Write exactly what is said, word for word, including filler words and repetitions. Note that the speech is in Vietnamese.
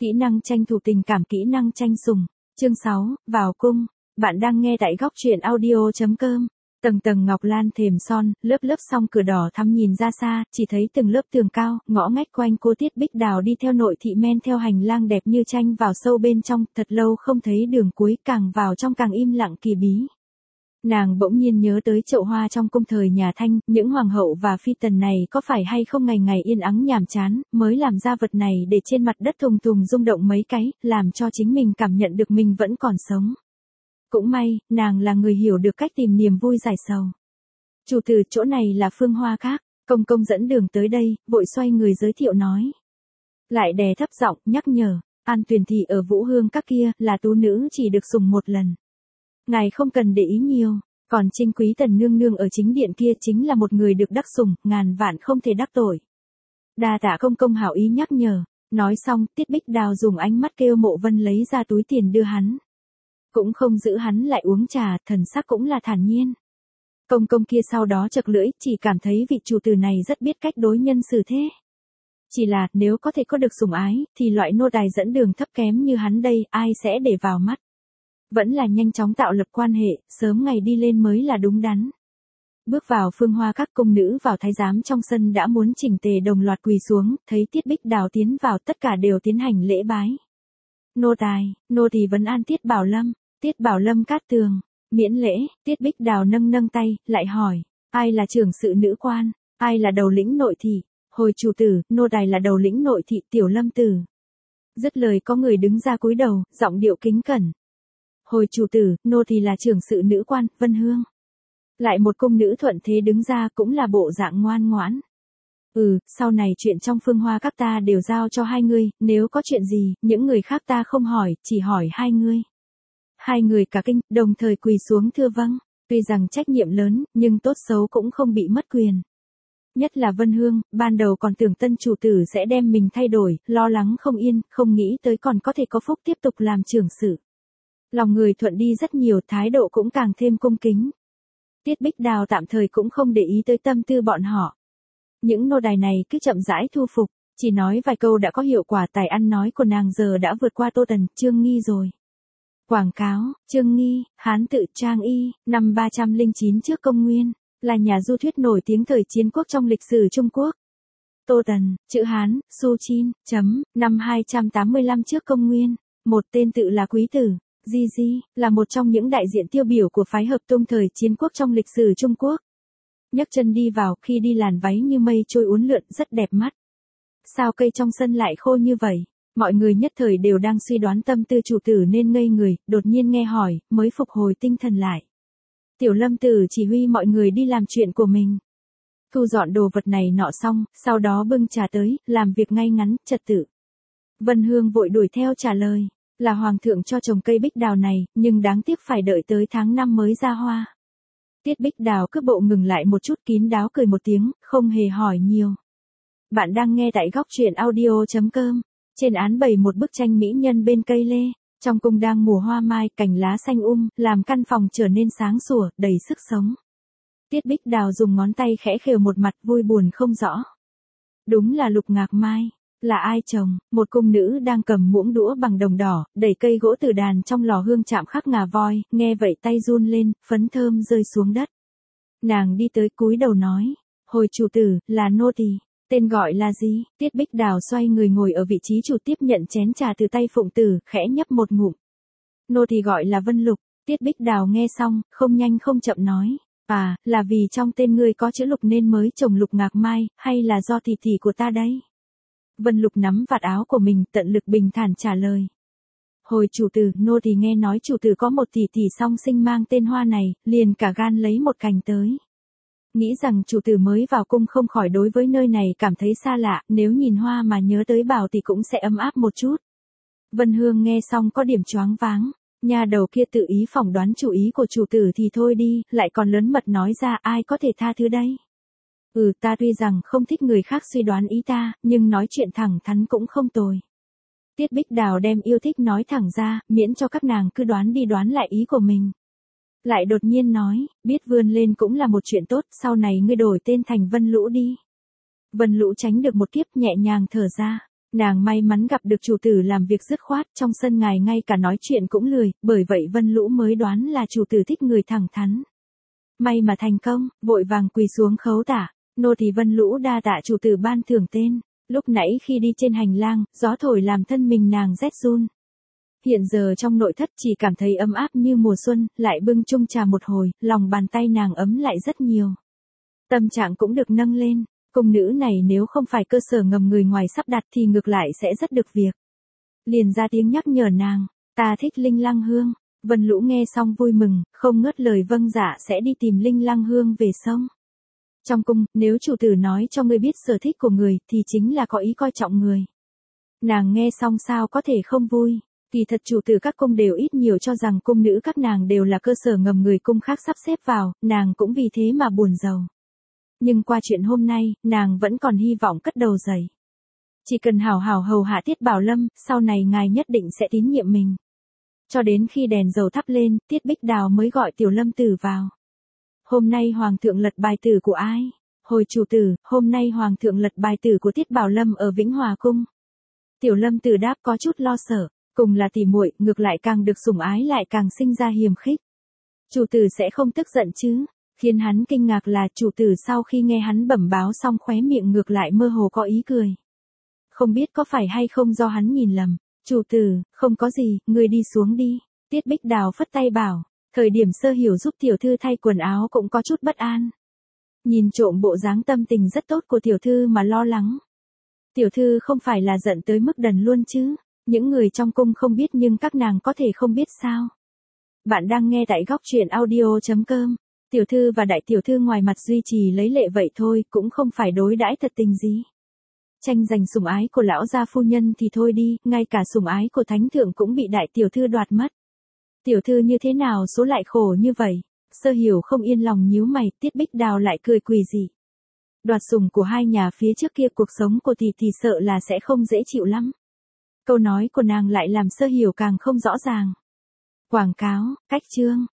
Kỹ năng tranh thủ tình cảm, kỹ năng tranh sủng. Chương sáu, vào cung. Bạn đang nghe tại góc truyện audio chấm com. Tầng tầng ngọc lan thềm son, lớp lớp song cửa đỏ thắm nhìn ra xa, chỉ thấy từng lớp tường cao, ngõ ngách quanh cô Tiết Bích Đào đi theo nội thị men theo hành lang đẹp như tranh vào sâu bên trong, thật lâu không thấy đường cuối, càng vào trong càng im lặng kỳ bí. Nàng bỗng nhiên nhớ tới chậu hoa trong cung thời nhà Thanh, những hoàng hậu và phi tần này có phải hay không ngày ngày yên ắng nhàm chán, mới làm ra vật này để trên mặt đất thùng thùng rung động mấy cái, làm cho chính mình cảm nhận được mình vẫn còn sống. Cũng may, nàng là người hiểu được cách tìm niềm vui giải sầu. Chủ tử, chỗ này là Phương Hoa Các, công công dẫn đường tới đây, vội xoay người giới thiệu nói. Lại đè thấp giọng, nhắc nhở, An Tuyền thị ở Vũ Hương Các kia, là tú nữ chỉ được sủng một lần. Ngài không cần để ý nhiều, còn Trinh Quý Tần nương nương ở chính điện kia chính là một người được đắc sủng, ngàn vạn không thể đắc tội. Đa tạ công công hảo ý nhắc nhở. Nói xong, Tiết Bích Đào dùng ánh mắt kêu Mộ Vân lấy ra túi tiền đưa hắn. Cũng không giữ hắn lại uống trà, thần sắc cũng là thản nhiên. Công công kia sau đó chật lưỡi, chỉ cảm thấy vị chủ tử này rất biết cách đối nhân xử thế. Chỉ là, nếu có thể có được sủng ái, thì loại nô tài dẫn đường thấp kém như hắn đây, ai sẽ để vào mắt. Vẫn là nhanh chóng tạo lập quan hệ, sớm ngày đi lên mới là đúng đắn. Bước vào Phương Hoa Các, cung nữ vào thái giám trong sân đã muốn chỉnh tề đồng loạt quỳ xuống, thấy Tiết Bích Đào tiến vào tất cả đều tiến hành lễ bái. Nô tài, nô tỳ vấn an Tiết Bảo Lâm, Tiết Bảo Lâm cát tường, miễn lễ. Tiết Bích Đào nâng nâng tay, lại hỏi, ai là trưởng sự nữ quan, ai là đầu lĩnh nội thị? Hồi chủ tử, nô tài là đầu lĩnh nội thị Tiểu Lâm tử. Dứt lời có người đứng ra cúi đầu, giọng điệu kính cẩn. Hồi chủ tử, nô tỳ là trưởng sự nữ quan, Vân Hương. Lại một cung nữ thuận thế đứng ra, cũng là bộ dạng ngoan ngoãn. Ừ, sau này chuyện trong Phương Hoa Các ta đều giao cho hai ngươi, nếu có chuyện gì, những người khác ta không hỏi, chỉ hỏi hai ngươi. Hai người cả kinh, đồng thời quỳ xuống thưa vâng. Tuy rằng trách nhiệm lớn, nhưng tốt xấu cũng không bị mất quyền. Nhất là Vân Hương, ban đầu còn tưởng tân chủ tử sẽ đem mình thay đổi, lo lắng không yên, không nghĩ tới còn có thể có phúc tiếp tục làm trưởng sự. Lòng người thuận đi rất nhiều, thái độ cũng càng thêm cung kính. Tiết Bích Đào tạm thời cũng không để ý tới tâm tư bọn họ. Những nô đài này cứ chậm rãi thu phục, chỉ nói vài câu đã có hiệu quả, tài ăn nói của nàng giờ đã vượt qua Tô Tần, Trương Nghi rồi. Quảng cáo, Trương Nghi, Hán tự Trang Y, năm ba trăm lẻ chín trước công nguyên, là nhà du thuyết nổi tiếng thời chiến quốc trong lịch sử Trung Quốc. Tô Tần, chữ Hán, Su Chin, chấm, năm hai trăm tám mươi lăm trước công nguyên, một tên tự là Quý Tử. Di Di, là một trong những đại diện tiêu biểu của phái hợp tung thời chiến quốc trong lịch sử Trung Quốc. Nhấc chân đi vào, khi đi làn váy như mây trôi uốn lượn, rất đẹp mắt. Sao cây trong sân lại khô như vậy? Mọi người nhất thời đều đang suy đoán tâm tư chủ tử nên ngây người, đột nhiên nghe hỏi, mới phục hồi tinh thần lại. Tiểu Lâm tử chỉ huy mọi người đi làm chuyện của mình. Thu dọn đồ vật này nọ xong, sau đó bưng trà tới, làm việc ngay ngắn, trật tự. Vân Hương vội đuổi theo trả lời. Là hoàng thượng cho trồng cây bích đào này, nhưng đáng tiếc phải đợi tới tháng năm mới ra hoa. Tiết Bích Đào cước bộ ngừng lại một chút, kín đáo cười một tiếng, không hề hỏi nhiều. Bạn đang nghe tại góc truyện audio chấm com. Trên án bày một bức tranh mỹ nhân bên cây lê. Trong cung đang mùa hoa mai, cành lá xanh um, làm căn phòng trở nên sáng sủa, đầy sức sống. Tiết Bích Đào dùng ngón tay khẽ khều một mặt vui buồn không rõ. Đúng là Lục Ngạc Mai. Là ai chồng? Một cung nữ đang cầm muỗng đũa bằng đồng đỏ, đẩy cây gỗ từ đàn trong lò hương chạm khắc ngà voi, nghe vậy tay run lên, phấn thơm rơi xuống đất. Nàng đi tới cúi đầu nói, hồi chủ tử, là nô tỳ, tên gọi là gì? Tiết Bích Đào xoay người ngồi ở vị trí chủ tiếp nhận chén trà từ tay phụng tử, khẽ nhấp một ngụm. Nô tỳ gọi là Vân Lục. Tiết Bích Đào nghe xong, không nhanh không chậm nói, à, là vì trong tên ngươi có chữ Lục nên mới trồng Lục Ngạc Mai, hay là do tỷ tỷ của ta đấy? Vân Lục nắm vạt áo của mình, tận lực bình thản trả lời. Hồi chủ tử, nô tỳ nghe nói chủ tử có một tỷ tỷ song sinh mang tên Hoa này, liền cả gan lấy một cành tới. Nghĩ rằng chủ tử mới vào cung không khỏi đối với nơi này cảm thấy xa lạ, nếu nhìn hoa mà nhớ tới Bảo thì cũng sẽ ấm áp một chút. Vân Hương nghe xong có điểm choáng váng, nhà đầu kia tự ý phỏng đoán chủ ý của chủ tử thì thôi đi, lại còn lớn mật nói ra, ai có thể tha thứ đây? Ừ, ta tuy rằng không thích người khác suy đoán ý ta, nhưng nói chuyện thẳng thắn cũng không tồi. Tiết Bích Đào đem yêu thích nói thẳng ra, miễn cho các nàng cứ đoán đi đoán lại ý của mình. Lại đột nhiên nói, biết vươn lên cũng là một chuyện tốt, sau này ngươi đổi tên thành Vân Lũ đi. Vân Lũ tránh được một kiếp, nhẹ nhàng thở ra. Nàng may mắn gặp được chủ tử làm việc dứt khoát, trong sân ngài ngay cả nói chuyện cũng lười, bởi vậy Vân Lũ mới đoán là chủ tử thích người thẳng thắn. May mà thành công, vội vàng quỳ xuống khấu tạ, nô tỳ Vân Lũ đa tạ chủ tử ban thưởng tên. Lúc nãy khi đi trên hành lang, gió thổi làm thân mình nàng rét run. Hiện giờ trong nội thất chỉ cảm thấy ấm áp như mùa xuân, lại bưng chung trà một hồi, lòng bàn tay nàng ấm lại rất nhiều. Tâm trạng cũng được nâng lên, cung nữ này nếu không phải cơ sở ngầm người ngoài sắp đặt thì ngược lại sẽ rất được việc. Liền ra tiếng nhắc nhở nàng, ta thích Linh Lăng Hương. Vân Lũ nghe xong vui mừng, không ngớt lời vâng dạ sẽ đi tìm Linh Lăng Hương về sông. Trong cung, nếu chủ tử nói cho ngươi biết sở thích của người thì chính là có ý coi trọng người. Nàng nghe xong sao có thể không vui. Kỳ thật chủ tử các cung đều ít nhiều cho rằng cung nữ các nàng đều là cơ sở ngầm người cung khác sắp xếp vào, nàng cũng vì thế mà buồn rầu. Nhưng qua chuyện hôm nay, nàng vẫn còn hy vọng cất đầu dậy. Chỉ cần hào hào hầu hạ Tiết Bảo Lâm, sau này ngài nhất định sẽ tín nhiệm mình. Cho đến khi đèn dầu thắp lên, Tiết Bích Đào mới gọi Tiểu Lâm Tử vào. Hôm nay Hoàng thượng lật bài tử của ai? Hồi chủ tử, hôm nay Hoàng thượng lật bài tử của Tiết Bảo Lâm ở Vĩnh Hòa Cung. Tiểu Lâm Tử đáp có chút lo sợ, cùng là tỉ muội, ngược lại càng được sủng ái lại càng sinh ra hiềm khích. Chủ tử sẽ không tức giận chứ? Khiến hắn kinh ngạc là chủ tử sau khi nghe hắn bẩm báo xong khóe miệng ngược lại mơ hồ có ý cười. Không biết có phải hay không do hắn nhìn lầm. Chủ tử, không có gì, người đi xuống đi. Tiết Bích Đào phất tay bảo, thời điểm Sơ Hiểu giúp tiểu thư thay quần áo cũng có chút bất an. Nhìn trộm bộ dáng tâm tình rất tốt của tiểu thư mà lo lắng. Tiểu thư không phải là giận tới mức đần luôn chứ? Những người trong cung không biết nhưng các nàng có thể không biết sao? Bạn đang nghe tại góc truyện audio chấm com. Tiểu thư và đại tiểu thư ngoài mặt duy trì lấy lệ vậy thôi, cũng không phải đối đãi thật tình gì. Tranh giành sủng ái của lão gia phu nhân thì thôi đi, ngay cả sủng ái của thánh thượng cũng bị đại tiểu thư đoạt mất. Tiểu thư như thế nào số lại khổ như vậy? Sơ Hiểu không yên lòng nhíu mày, Tiết Bích Đào lại cười quỷ dị. Đoạt sủng của hai nhà phía trước kia cuộc sống của tỷ tỷ sợ là sẽ không dễ chịu lắm. Câu nói của nàng lại làm Sơ Hiểu càng không rõ ràng. Quảng cáo, cách chương.